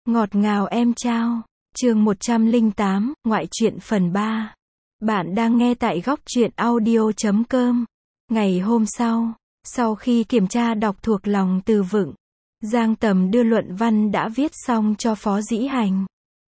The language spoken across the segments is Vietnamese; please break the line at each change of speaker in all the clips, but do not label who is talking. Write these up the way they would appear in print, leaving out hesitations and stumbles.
Ngọt ngào em trao. Chương 108, ngoại truyện phần 3. Bạn đang nghe tại góc truyện audio.com. Ngày hôm sau khi kiểm tra đọc thuộc lòng từ vựng, Giang Tầm đưa luận văn đã viết xong cho Phó Dĩ Hành.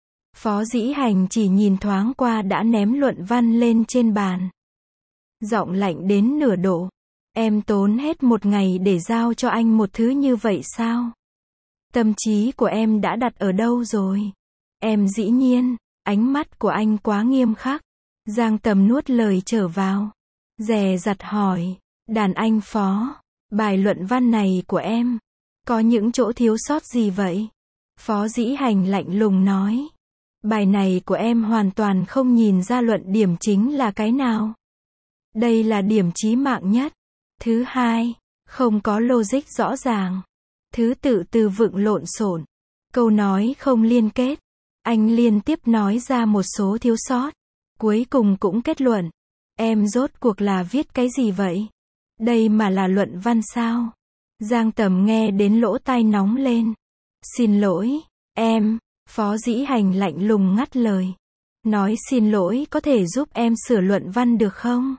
Phó Dĩ Hành chỉ nhìn thoáng qua đã ném luận văn lên trên bàn. Giọng lạnh đến nửa độ. Em tốn hết một ngày để giao cho anh một thứ như vậy sao? Tâm trí của em đã đặt ở đâu rồi? Em dĩ nhiên, ánh mắt của anh quá nghiêm khắc. Giang Tầm nuốt lời trở vào. Dè dặt hỏi, đàn anh Phó, bài luận văn này của em, có những chỗ thiếu sót gì vậy? Phó Dĩ Hành lạnh lùng nói, bài này của em hoàn toàn không nhìn ra luận điểm chính là cái nào. Đây là điểm chí mạng nhất. Thứ hai, không có logic rõ ràng. Thứ tự từ vựng lộn xộn, câu nói không liên kết. Anh liên tiếp nói ra một số thiếu sót. Cuối cùng cũng kết luận, em rốt cuộc là viết cái gì vậy? Đây mà là luận văn sao? Giang Tầm nghe đến lỗ tai nóng lên. Xin lỗi, em. Phó Dĩ Hành lạnh lùng ngắt lời. Nói xin lỗi có thể giúp em sửa luận văn được không?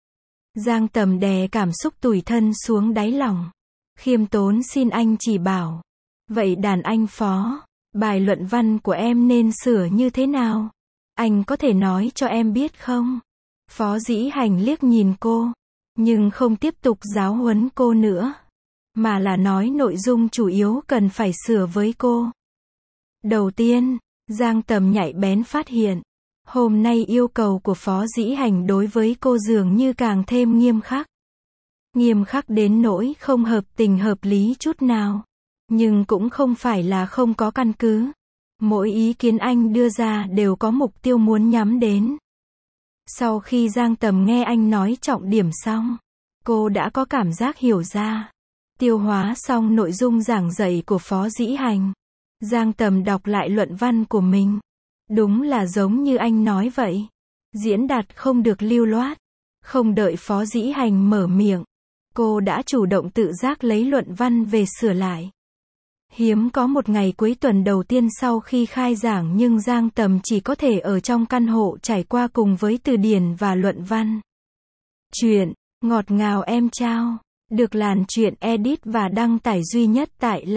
Giang Tầm đè cảm xúc tủi thân xuống đáy lòng. Khiêm tốn xin anh chỉ bảo. Vậy đàn anh Phó, bài luận văn của em nên sửa như thế nào? Anh có thể nói cho em biết không? Phó Dĩ Hành liếc nhìn cô, nhưng không tiếp tục giáo huấn cô nữa, mà là nói nội dung chủ yếu cần phải sửa với cô. Đầu tiên, Giang Tầm nhạy bén phát hiện, hôm nay yêu cầu của Phó Dĩ Hành đối với cô dường như càng thêm nghiêm khắc. Nghiêm khắc đến nỗi không hợp tình hợp lý chút nào. Nhưng cũng không phải là không có căn cứ. Mỗi ý kiến anh đưa ra đều có mục tiêu muốn nhắm đến. Sau khi Giang Tầm nghe anh nói trọng điểm xong, cô đã có cảm giác hiểu ra. Tiêu hóa xong nội dung giảng dạy của Phó Dĩ Hành, Giang Tầm đọc lại luận văn của mình. Đúng là giống như anh nói vậy. Diễn đạt không được lưu loát. Không đợi Phó Dĩ Hành mở miệng, cô đã chủ động tự giác lấy luận văn về sửa lại. Hiếm có một ngày cuối tuần đầu tiên sau khi khai giảng nhưng Giang Tầm chỉ có thể ở trong căn hộ trải qua cùng với từ điển và luận văn. Chuyện Ngọt ngào em trao được làn truyện edit và đăng tải duy nhất tại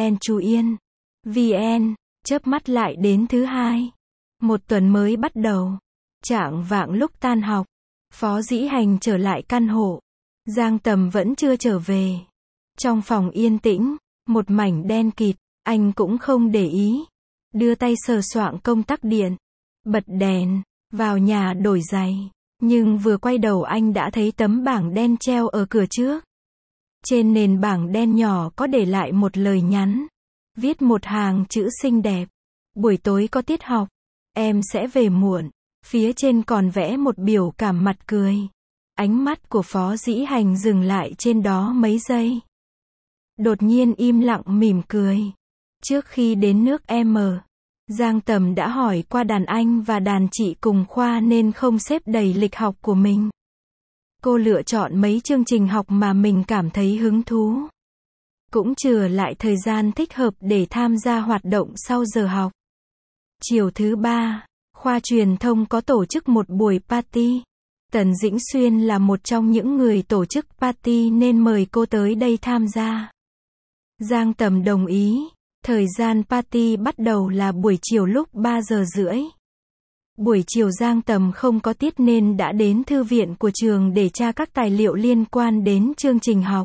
Lenchuyen.vn. Chớp mắt lại đến thứ hai. Một tuần mới bắt đầu. Chạng vạng lúc tan học, Phó Dĩ Hành trở lại căn hộ. Giang Tầm vẫn chưa trở về. Trong phòng yên tĩnh, một mảnh đen kịt, anh cũng không để ý. Đưa tay sờ soạng công tắc điện, bật đèn, vào nhà đổi giày. Nhưng vừa quay đầu anh đã thấy tấm bảng đen treo ở cửa trước. Trên nền bảng đen nhỏ có để lại một lời nhắn. Viết một hàng chữ xinh đẹp. Buổi tối có tiết học, em sẽ về muộn. Phía trên còn vẽ một biểu cảm mặt cười. Ánh mắt của Phó Dĩ Hành dừng lại trên đó mấy giây. Đột nhiên im lặng mỉm cười. Trước khi đến nước M, Giang Tầm đã hỏi qua đàn anh và đàn chị cùng khoa nên không xếp đầy lịch học của mình. Cô lựa chọn mấy chương trình học mà mình cảm thấy hứng thú. Cũng chừa lại thời gian thích hợp để tham gia hoạt động sau giờ học. Chiều thứ ba, khoa truyền thông có tổ chức một buổi party. Tần Dĩnh Xuyên là một trong những người tổ chức party nên mời cô tới đây tham gia. Giang Tầm đồng ý. Thời gian party bắt đầu là buổi chiều lúc 3 giờ rưỡi. Buổi chiều Giang Tầm không có tiết nên đã đến thư viện của trường để tra các tài liệu liên quan đến chương trình học.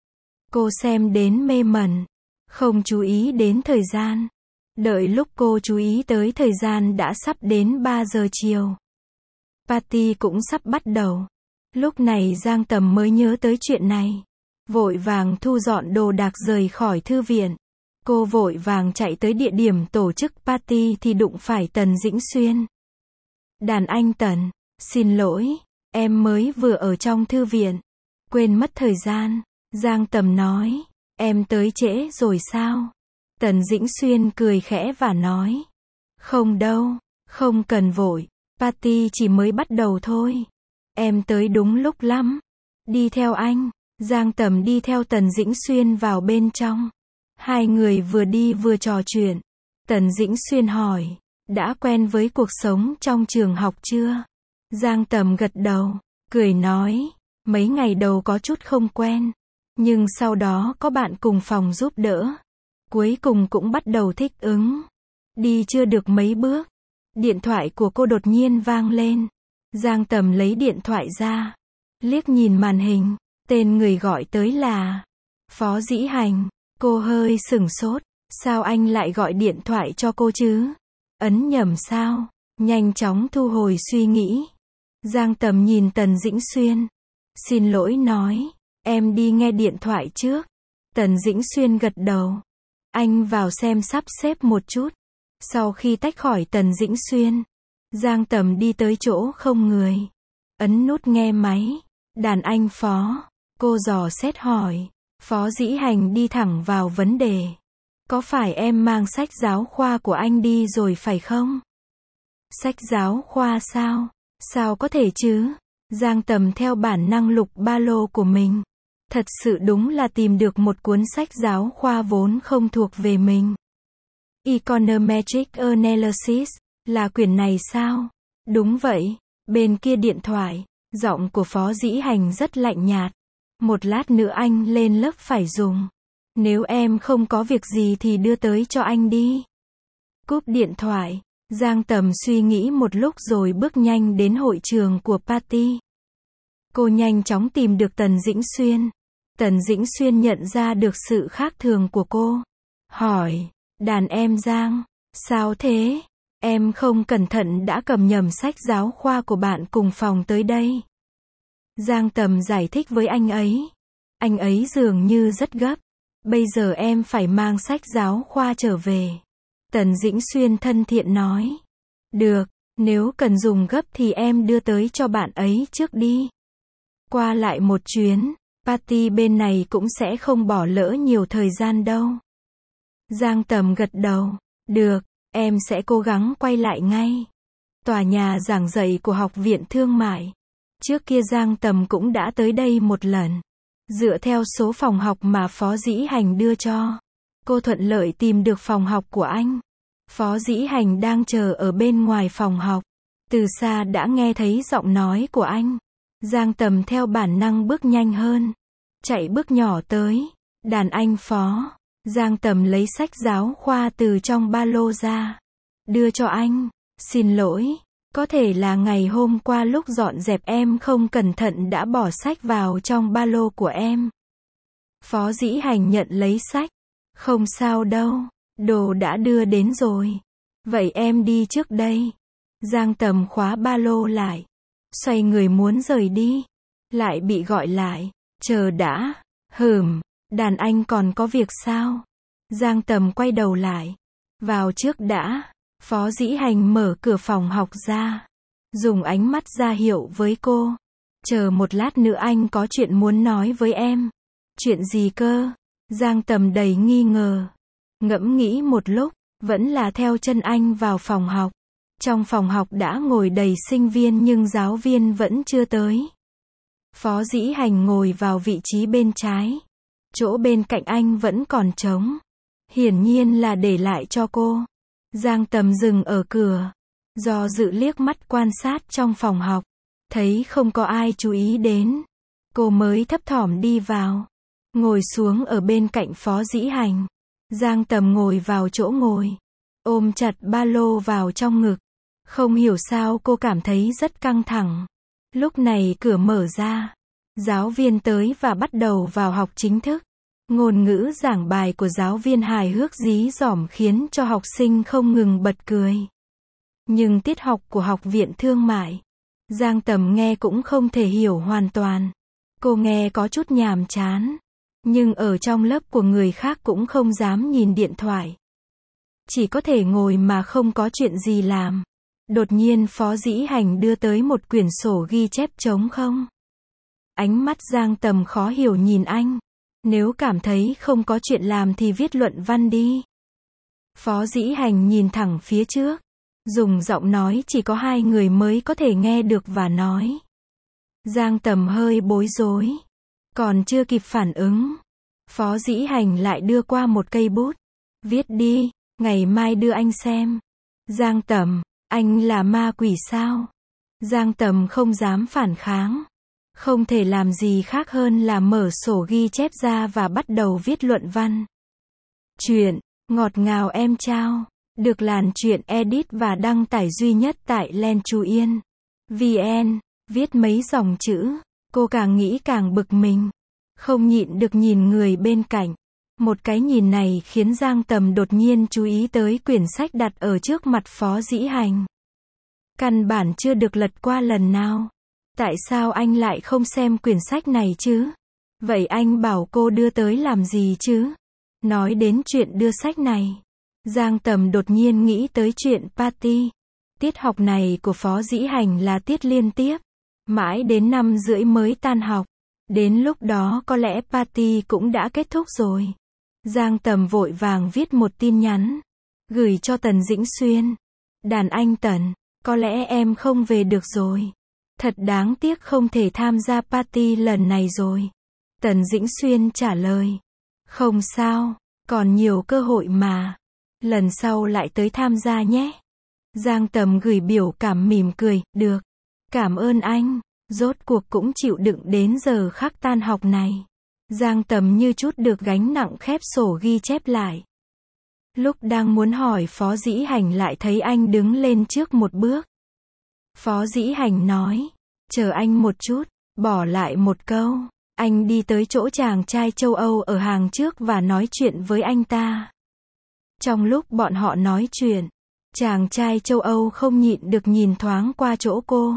Cô xem đến mê mẩn, không chú ý đến thời gian. Đợi lúc cô chú ý tới thời gian đã sắp đến 3 giờ chiều. Party cũng sắp bắt đầu. Lúc này Giang Tầm mới nhớ tới chuyện này. Vội vàng thu dọn đồ đạc rời khỏi thư viện. Cô vội vàng chạy tới địa điểm tổ chức party thì đụng phải Tần Dĩnh Xuyên. Đàn anh Tần, xin lỗi, em mới vừa ở trong thư viện. Quên mất thời gian. Giang Tầm nói, em tới trễ rồi sao? Tần Dĩnh Xuyên cười khẽ và nói, không đâu, không cần vội, party chỉ mới bắt đầu thôi. Em tới đúng lúc lắm. Đi theo anh. Giang Tầm đi theo Tần Dĩnh Xuyên vào bên trong. Hai người vừa đi vừa trò chuyện. Tần Dĩnh Xuyên hỏi, đã quen với cuộc sống trong trường học chưa? Giang Tầm gật đầu, cười nói, mấy ngày đầu có chút không quen, nhưng sau đó có bạn cùng phòng giúp đỡ, cuối cùng cũng bắt đầu thích ứng. Đi chưa được mấy bước, điện thoại của cô đột nhiên vang lên. Giang Tầm lấy điện thoại ra, liếc nhìn màn hình, tên người gọi tới là Phó Dĩ Hành. Cô hơi sửng sốt, sao anh lại gọi điện thoại cho cô chứ? Ấn nhầm sao? Nhanh chóng thu hồi suy nghĩ. Giang Tầm nhìn Tần Dĩnh Xuyên, xin lỗi nói, em đi nghe điện thoại trước. Tần Dĩnh Xuyên gật đầu, anh vào xem sắp xếp một chút. Sau khi tách khỏi Tần Dĩnh Xuyên, Giang Tầm đi tới chỗ không người, ấn nút nghe máy. Đàn anh Phó, cô dò xét hỏi. Phó Dĩ Hành đi thẳng vào vấn đề. Có phải em mang sách giáo khoa của anh đi rồi phải không? Sách giáo khoa sao? Sao có thể chứ? Giang Tầm theo bản năng lục ba lô của mình. Thật sự đúng là tìm được một cuốn sách giáo khoa vốn không thuộc về mình. Econometric Analysis, là quyển này sao? Đúng vậy. Bên kia điện thoại, giọng của Phó Dĩ Hành rất lạnh nhạt. Một lát nữa anh lên lớp phải dùng. Nếu em không có việc gì thì đưa tới cho anh đi. Cúp điện thoại, Giang Tầm suy nghĩ một lúc rồi bước nhanh đến hội trường của party. Cô nhanh chóng tìm được Tần Dĩnh Xuyên. Tần Dĩnh Xuyên nhận ra được sự khác thường của cô. Hỏi, đàn em Giang, sao thế? Em không cẩn thận đã cầm nhầm sách giáo khoa của bạn cùng phòng tới đây. Giang Tầm giải thích với anh ấy. Anh ấy dường như rất gấp. Bây giờ em phải mang sách giáo khoa trở về. Tần Dĩnh Xuyên thân thiện nói. Được, nếu cần dùng gấp thì em đưa tới cho bạn ấy trước đi. Qua lại một chuyến, party bên này cũng sẽ không bỏ lỡ nhiều thời gian đâu. Giang Tầm gật đầu. Được, em sẽ cố gắng quay lại ngay. Tòa nhà giảng dạy của Học viện Thương mại. Trước kia Giang Tầm cũng đã tới đây một lần. Dựa theo số phòng học mà Phó Dĩ Hành đưa cho, cô thuận lợi tìm được phòng học của anh. Phó Dĩ Hành đang chờ ở bên ngoài phòng học. Từ xa đã nghe thấy giọng nói của anh. Giang Tầm theo bản năng bước nhanh hơn. Chạy bước nhỏ tới. Đàn anh Phó. Giang Tầm lấy sách giáo khoa từ trong ba lô ra. Đưa cho anh. Xin lỗi. Có thể là ngày hôm qua lúc dọn dẹp em không cẩn thận đã bỏ sách vào trong ba lô của em. Phó Dĩ Hành nhận lấy sách. Không sao đâu. Đồ đã đưa đến rồi. Vậy em đi trước đây. Giang Tầm khóa ba lô lại. Xoay người muốn rời đi. Lại bị gọi lại. Chờ đã. Đàn anh còn có việc sao? Giang Tầm quay đầu lại. Vào trước đã. Phó Dĩ Hành mở cửa phòng học ra. Dùng ánh mắt ra hiệu với cô. Chờ một lát nữa anh có chuyện muốn nói với em. Chuyện gì cơ? Giang Tầm đầy nghi ngờ. Ngẫm nghĩ một lúc, vẫn là theo chân anh vào phòng học. Trong phòng học đã ngồi đầy sinh viên nhưng giáo viên vẫn chưa tới. Phó Dĩ Hành ngồi vào vị trí bên trái. Chỗ bên cạnh anh vẫn còn trống. Hiển nhiên là để lại cho cô. Giang Tầm dừng ở cửa. Do dự liếc mắt quan sát trong phòng học. Thấy không có ai chú ý đến. Cô mới thấp thỏm đi vào. Ngồi xuống ở bên cạnh Phó Dĩ Hành. Giang Tầm ngồi vào chỗ ngồi. Ôm chặt ba lô vào trong ngực. Không hiểu sao cô cảm thấy rất căng thẳng. Lúc này cửa mở ra. Giáo viên tới và bắt đầu vào học chính thức. Ngôn ngữ giảng bài của giáo viên hài hước dí dỏm khiến cho học sinh không ngừng bật cười. Nhưng tiết học của Học viện Thương mại, Giang Tầm nghe cũng không thể hiểu hoàn toàn. Cô nghe có chút nhàm chán. Nhưng ở trong lớp của người khác cũng không dám nhìn điện thoại. Chỉ có thể ngồi mà không có chuyện gì làm. Đột nhiên Phó Dĩ Hành đưa tới một quyển sổ ghi chép trống không. Ánh mắt Giang Tầm khó hiểu nhìn anh. Nếu cảm thấy không có chuyện làm thì viết luận văn đi. Phó Dĩ Hành nhìn thẳng phía trước. Dùng giọng nói chỉ có hai người mới có thể nghe được và nói. Giang Tầm hơi bối rối. Còn chưa kịp phản ứng. Phó Dĩ Hành lại đưa qua một cây bút. Viết đi. Ngày mai đưa anh xem. Giang Tầm, anh là ma quỷ sao? Giang Tầm không dám phản kháng. Không thể làm gì khác hơn là mở sổ ghi chép ra và bắt đầu viết luận văn. Chuyện, ngọt ngào em trao, được Làn Chuyện edit và đăng tải duy nhất tại Lenchuyen VN, viết mấy dòng chữ, cô càng nghĩ càng bực mình. Không nhịn được nhìn người bên cạnh. Một cái nhìn này khiến Giang Tầm đột nhiên chú ý tới quyển sách đặt ở trước mặt Phó Dĩ Hành. Căn bản chưa được lật qua lần nào. Tại sao anh lại không xem quyển sách này chứ? Vậy anh bảo cô đưa tới làm gì chứ? Nói đến chuyện đưa sách này, Giang Tầm đột nhiên nghĩ tới chuyện party. Tiết học này của Phó Dĩ Hành là tiết liên tiếp. Mãi đến 5:30 mới tan học. Đến lúc đó có lẽ party cũng đã kết thúc rồi. Giang Tầm vội vàng viết một tin nhắn. Gửi cho Tần Dĩnh Xuyên. Đàn anh Tần, có lẽ em không về được rồi. Thật đáng tiếc không thể tham gia party lần này rồi. Tần Dĩnh Xuyên trả lời. Không sao, còn nhiều cơ hội mà. Lần sau lại tới tham gia nhé. Giang Tầm gửi biểu cảm mỉm cười, được. Cảm ơn anh, rốt cuộc cũng chịu đựng đến giờ khắc tan học này. Giang Tầm như chút được gánh nặng khép sổ ghi chép lại. Lúc đang muốn hỏi Phó Dĩ Hành lại thấy anh đứng lên trước một bước. Phó Dĩ Hành nói, chờ anh một chút, bỏ lại một câu. Anh đi tới chỗ chàng trai châu Âu ở hàng trước và nói chuyện với anh ta. Trong lúc bọn họ nói chuyện, chàng trai châu Âu không nhịn được nhìn thoáng qua chỗ cô.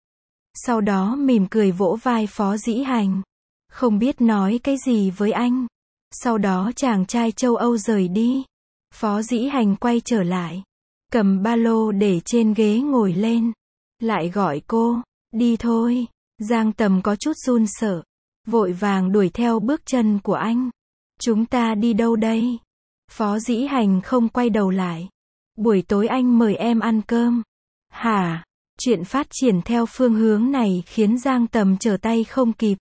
Sau đó mỉm cười vỗ vai Phó Dĩ Hành. Không biết nói cái gì với anh. Sau đó chàng trai châu Âu rời đi. Phó Dĩ Hành quay trở lại. Cầm ba lô để trên ghế ngồi lên. Lại gọi cô, đi thôi. Giang Tầm có chút run sợ. Vội vàng đuổi theo bước chân của anh. Chúng ta đi đâu đây? Phó Dĩ Hành không quay đầu lại. Buổi tối anh mời em ăn cơm. Hả? Chuyện phát triển theo phương hướng này khiến Giang Tầm trở tay không kịp.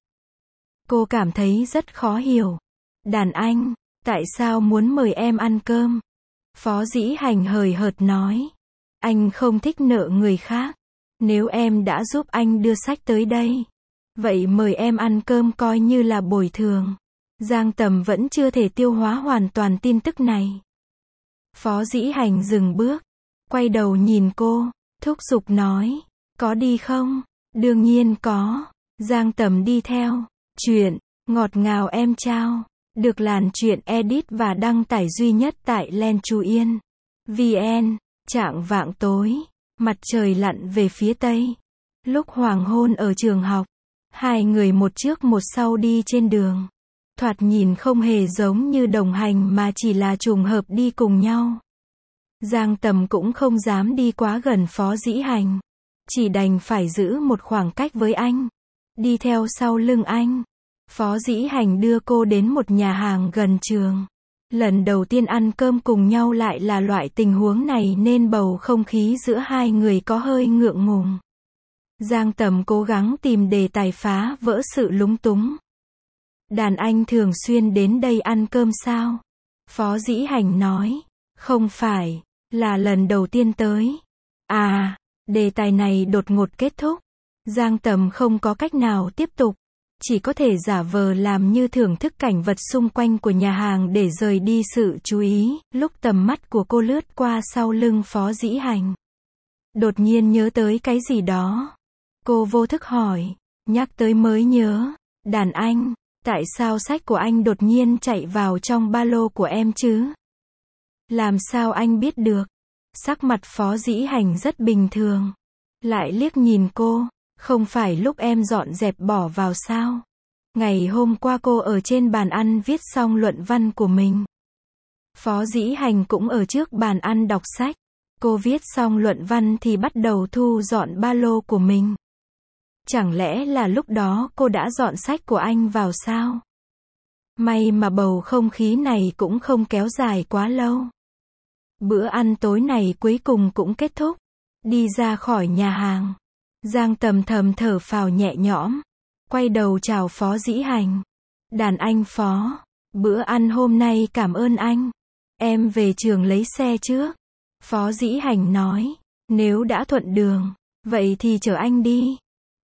Cô cảm thấy rất khó hiểu. Đàn anh, tại sao muốn mời em ăn cơm? Phó Dĩ Hành hời hợt nói. Anh không thích nợ người khác. Nếu em đã giúp anh đưa sách tới đây, vậy mời em ăn cơm coi như là bồi thường. Giang Tầm vẫn chưa thể tiêu hóa hoàn toàn tin tức này. Phó Dĩ Hành dừng bước, quay đầu nhìn cô, thúc giục nói, có đi không? Đương nhiên có. Giang Tầm đi theo. Chuyện, ngọt ngào em trao, được Làn Chuyện edit và đăng tải duy nhất tại Lenchuyen VN. Chạng vạng tối, mặt trời lặn về phía tây. Lúc hoàng hôn ở trường học, hai người một trước một sau đi trên đường. Thoạt nhìn không hề giống như đồng hành mà chỉ là trùng hợp đi cùng nhau. Giang Tầm cũng không dám đi quá gần Phó Dĩ Hành. Chỉ đành phải giữ một khoảng cách với anh. Đi theo sau lưng anh. Phó Dĩ Hành đưa cô đến một nhà hàng gần trường. Lần đầu tiên ăn cơm cùng nhau lại là loại tình huống này nên bầu không khí giữa hai người có hơi ngượng ngùng. Giang Tầm cố gắng tìm đề tài phá vỡ sự lúng túng. Đàn anh thường xuyên đến đây ăn cơm sao? Phó Dĩ Hành nói. Không phải, là lần đầu tiên tới. À, đề tài này đột ngột kết thúc. Giang Tầm không có cách nào tiếp tục. Chỉ có thể giả vờ làm như thưởng thức cảnh vật xung quanh của nhà hàng để rời đi sự chú ý. Lúc tầm mắt của cô lướt qua sau lưng Phó Dĩ Hành, đột nhiên nhớ tới cái gì đó. Cô vô thức hỏi. Nhắc tới mới nhớ. Đàn anh, tại sao sách của anh đột nhiên chạy vào trong ba lô của em chứ? Làm sao anh biết được? Sắc mặt Phó Dĩ Hành rất bình thường. Lại liếc nhìn cô. Không phải lúc em dọn dẹp bỏ vào sao? Ngày hôm qua cô ở trên bàn ăn viết xong luận văn của mình. Phó Dĩ Hành cũng ở trước bàn ăn đọc sách. Cô viết xong luận văn thì bắt đầu thu dọn ba lô của mình. Chẳng lẽ là lúc đó cô đã dọn sách của anh vào sao? May mà bầu không khí này cũng không kéo dài quá lâu. Bữa ăn tối này cuối cùng cũng kết thúc. Đi ra khỏi nhà hàng, Giang Tầm thầm thở phào nhẹ nhõm. Quay đầu chào Phó Dĩ Hành. Đàn anh Phó, bữa ăn hôm nay cảm ơn anh. Em về trường lấy xe trước. Phó Dĩ Hành nói. Nếu đã thuận đường, vậy thì chở anh đi.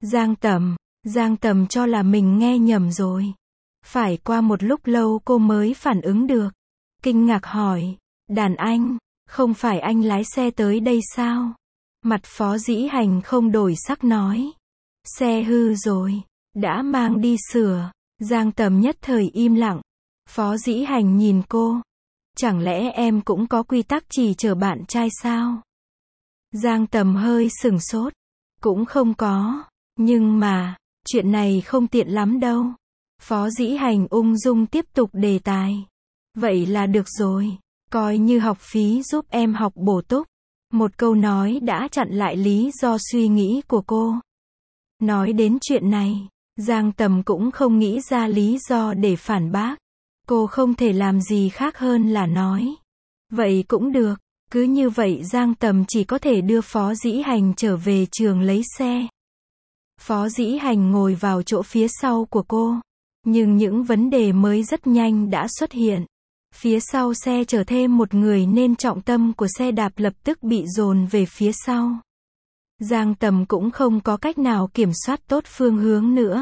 Giang Tầm cho là mình nghe nhầm rồi. Phải qua một lúc lâu cô mới phản ứng được. Kinh ngạc hỏi. Đàn anh, không phải anh lái xe tới đây sao? Mặt Phó Dĩ Hành không đổi sắc nói. Xe hư rồi, đã mang đi sửa. Giang Tầm nhất thời im lặng. Phó Dĩ Hành nhìn cô. Chẳng lẽ em cũng có quy tắc chỉ chở bạn trai sao? Giang Tầm hơi sửng sốt. Cũng không có. Nhưng mà, chuyện này không tiện lắm đâu. Phó Dĩ Hành ung dung tiếp tục đề tài. Vậy là được rồi. Coi như học phí giúp em học bổ túc. Một câu nói đã chặn lại lý do suy nghĩ của cô. Nói đến chuyện này, Giang Tầm cũng không nghĩ ra lý do để phản bác. Cô không thể làm gì khác hơn là nói. Vậy cũng được. Cứ như vậy Giang Tầm chỉ có thể đưa Phó Dĩ Hành trở về trường lấy xe. Phó Dĩ Hành ngồi vào chỗ phía sau của cô. Nhưng những vấn đề mới rất nhanh đã xuất hiện. Phía sau xe chở thêm một người nên trọng tâm của xe đạp lập tức bị dồn về phía sau. Giang Tầm cũng không có cách nào kiểm soát tốt phương hướng nữa.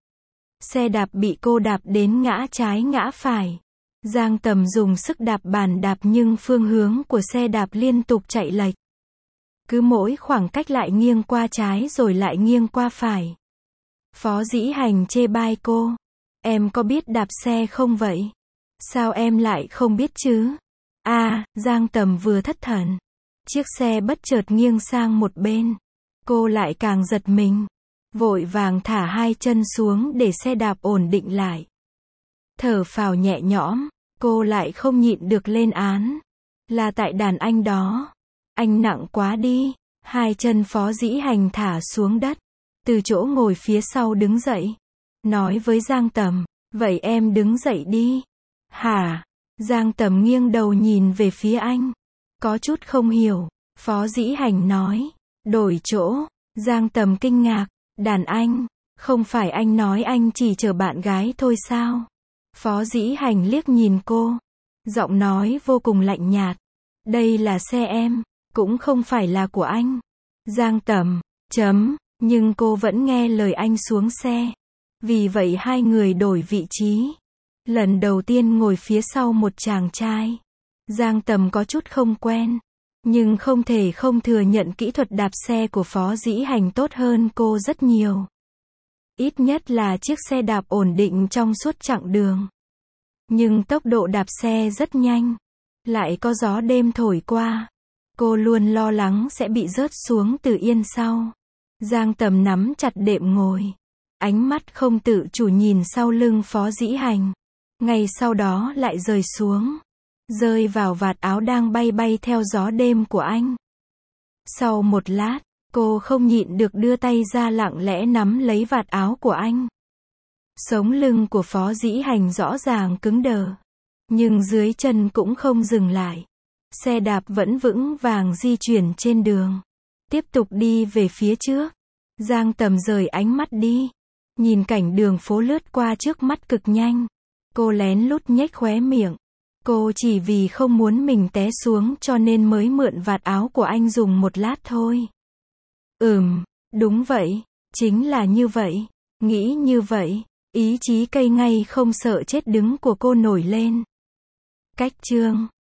Xe đạp bị cô đạp đến ngã trái ngã phải. Giang Tầm dùng sức đạp bàn đạp nhưng phương hướng của xe đạp liên tục chạy lệch. Cứ mỗi khoảng cách lại nghiêng qua trái rồi lại nghiêng qua phải. Phó Dĩ Hành chê bai cô. Em có biết đạp xe không vậy? Sao em lại không biết chứ? Giang Tầm vừa thất thần. Chiếc xe bất chợt nghiêng sang một bên. Cô lại càng giật mình. Vội vàng thả hai chân xuống để xe đạp ổn định lại. Thở phào nhẹ nhõm, cô lại không nhịn được lên án. Là tại đàn anh đó. Anh nặng quá đi. Hai chân Phó Dĩ Hành thả xuống đất. Từ chỗ ngồi phía sau đứng dậy. Nói với Giang Tầm, vậy em đứng dậy đi. Hả? Giang Tầm nghiêng đầu nhìn về phía anh. Có chút không hiểu. Phó Dĩ Hành nói. Đổi chỗ. Giang Tầm kinh ngạc. Đàn anh, không phải anh nói anh chỉ chở bạn gái thôi sao? Phó Dĩ Hành liếc nhìn cô. Giọng nói vô cùng lạnh nhạt. Đây là xe em, cũng không phải là của anh. Giang Tầm, nhưng cô vẫn nghe lời anh xuống xe. Vì vậy hai người đổi vị trí. Lần đầu tiên ngồi phía sau một chàng trai. Giang Tầm có chút không quen. Nhưng không thể không thừa nhận kỹ thuật đạp xe của Phó Dĩ Hành tốt hơn cô rất nhiều. Ít nhất là chiếc xe đạp ổn định trong suốt chặng đường. Nhưng tốc độ đạp xe rất nhanh. Lại có gió đêm thổi qua. Cô luôn lo lắng sẽ bị rớt xuống từ yên sau. Giang Tầm nắm chặt đệm ngồi. Ánh mắt không tự chủ nhìn sau lưng Phó Dĩ Hành. Ngay sau đó lại rơi xuống. Rơi vào vạt áo đang bay bay theo gió đêm của anh. Sau một lát, cô không nhịn được đưa tay ra lặng lẽ nắm lấy vạt áo của anh. Sống lưng của Phó Dĩ Hành rõ ràng cứng đờ. Nhưng dưới chân cũng không dừng lại. Xe đạp vẫn vững vàng di chuyển trên đường. Tiếp tục đi về phía trước. Giang Tầm rời ánh mắt đi. Nhìn cảnh đường phố lướt qua trước mắt cực nhanh. Cô lén lút nhếch khóe miệng. Cô chỉ vì không muốn mình té xuống cho nên mới mượn vạt áo của anh dùng một lát thôi. Đúng vậy. Chính là như vậy. Nghĩ như vậy. Ý chí cây ngay không sợ chết đứng của cô nổi lên. Cách chương